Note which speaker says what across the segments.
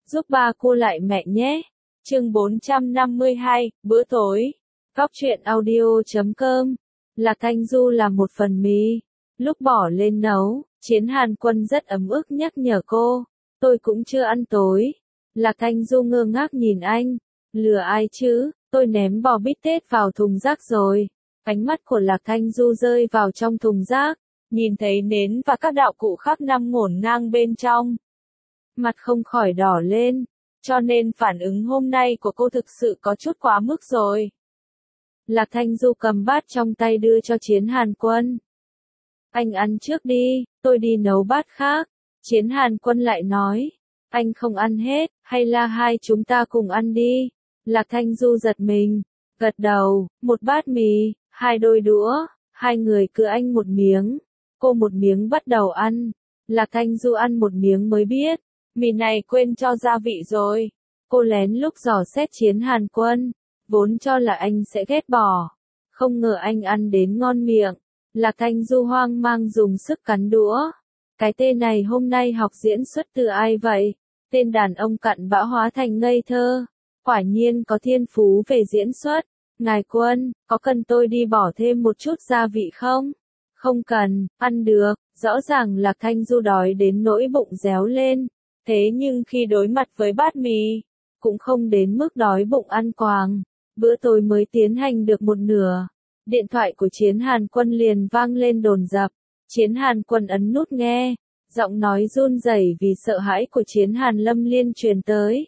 Speaker 1: giúp ba cô lại mẹ nhé. Chương 452, bữa tối. Góc truyện audio.com. Lạc Thanh Du làm một phần mì. Lúc bỏ lên nấu, Chiến Hàn Quân rất ấm ức nhắc nhở cô. Tôi cũng chưa ăn tối. Lạc Thanh Du ngơ ngác nhìn anh. Lừa ai chứ, tôi ném bò bít tết vào thùng rác rồi. Ánh mắt của Lạc Thanh Du rơi vào trong thùng rác. Nhìn thấy nến và các đạo cụ khác nằm ngổn ngang bên trong. Mặt không khỏi đỏ lên. Cho nên phản ứng hôm nay của cô thực sự có chút quá mức rồi. Lạc Thanh Du cầm bát trong tay đưa cho Chiến Hàn Quân. Anh ăn trước đi, tôi đi nấu bát khác. Chiến Hàn Quân lại nói. Anh không ăn hết, hay là hai chúng ta cùng ăn đi. Lạc Thanh Du giật mình, gật đầu, một bát mì, hai đôi đũa, hai người cứ anh một miếng. Cô một miếng bắt đầu ăn. Lạc Thanh Du ăn một miếng mới biết. Mì này quên cho gia vị rồi. Cô lén lút dò xét Chiến Hàn Quân. Vốn cho là anh sẽ ghét bỏ. Không ngờ anh ăn đến ngon miệng. Lạc Thanh Du hoang mang dùng sức cắn đũa. Cái tên này hôm nay học diễn xuất từ ai vậy? Tên đàn ông cặn bã hóa thành ngây thơ. Quả nhiên có thiên phú về diễn xuất. Ngài Quân, có cần tôi đi bỏ thêm một chút gia vị không? Không cần, ăn được. Rõ ràng Lạc Thanh Du đói đến nỗi bụng réo lên. Thế nhưng khi đối mặt với bát mì, cũng không đến mức đói bụng ăn quàng. Bữa tối mới tiến hành được một nửa. Điện thoại của Chiến Hàn Quân liền vang lên dồn dập. Chiến Hàn Quân ấn nút nghe. Giọng nói run rẩy vì sợ hãi của Chiến Hàn Lâm Liên truyền tới.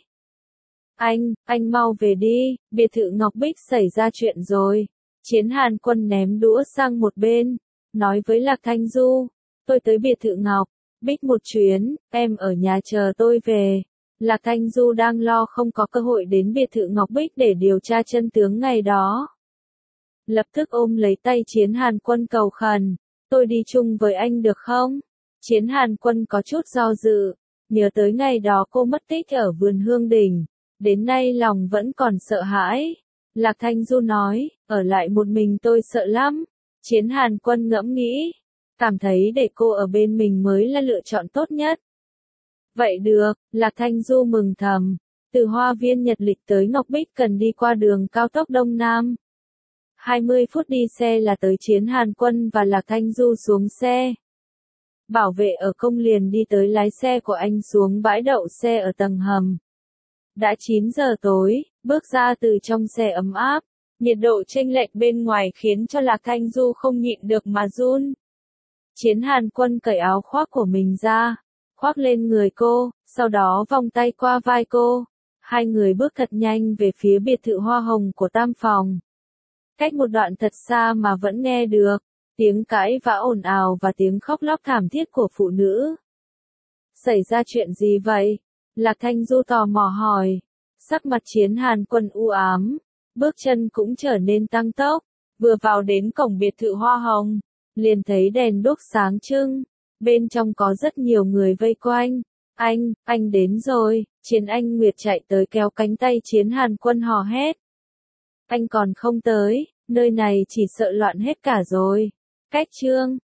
Speaker 1: Anh mau về đi, biệt thự Ngọc Bích xảy ra chuyện rồi. Chiến Hàn Quân ném đũa sang một bên, nói với Lạc Thanh Du. Tôi tới biệt thự Ngọc Bích một chuyến, em ở nhà chờ tôi về. Lạc Thanh Du đang lo không có cơ hội đến biệt thự Ngọc Bích để điều tra chân tướng ngày đó. Lập tức ôm lấy tay Chiến Hàn Quân cầu khẩn. Tôi đi chung với anh được không? Chiến Hàn Quân có chút do dự. Nhớ tới ngày đó cô mất tích ở vườn Hương Đình. Đến nay lòng vẫn còn sợ hãi. Lạc Thanh Du nói, ở lại một mình tôi sợ lắm. Chiến Hàn Quân ngẫm nghĩ. Cảm thấy để cô ở bên mình mới là lựa chọn tốt nhất. Vậy được, Lạc Thanh Du mừng thầm. Từ Hoa Viên Nhật Lịch tới Ngọc Bích cần đi qua đường cao tốc Đông Nam. 20 phút đi xe là tới. Chiến Hàn Quân và Lạc Thanh Du xuống xe. Bảo vệ ở công liền đi tới lái xe của anh xuống bãi đậu xe ở tầng hầm. Đã 9 giờ tối, bước ra từ trong xe ấm áp. Nhiệt độ chênh lệch bên ngoài khiến cho Lạc Thanh Du không nhịn được mà run. Chiến Hàn Quân cởi áo khoác của mình ra, khoác lên người cô, sau đó vòng tay qua vai cô. Hai người bước thật nhanh về phía biệt thự hoa hồng của Tam Phòng. Cách một đoạn thật xa mà vẫn nghe được tiếng cãi vã ồn ào và tiếng khóc lóc thảm thiết của phụ nữ. Xảy ra chuyện gì vậy? Lạc Thanh Du tò mò hỏi. Sắc mặt Chiến Hàn Quân u ám, bước chân cũng trở nên tăng tốc. Vừa vào đến cổng biệt thự hoa hồng, liền thấy đèn đuốc sáng trưng. Bên trong có rất nhiều người vây quanh. Anh đến rồi. Chiến Anh Nguyệt chạy tới kéo cánh tay Chiến Hàn Quân hò hét. Anh còn không tới, nơi này chỉ sợ loạn hết cả rồi. Cách Trương,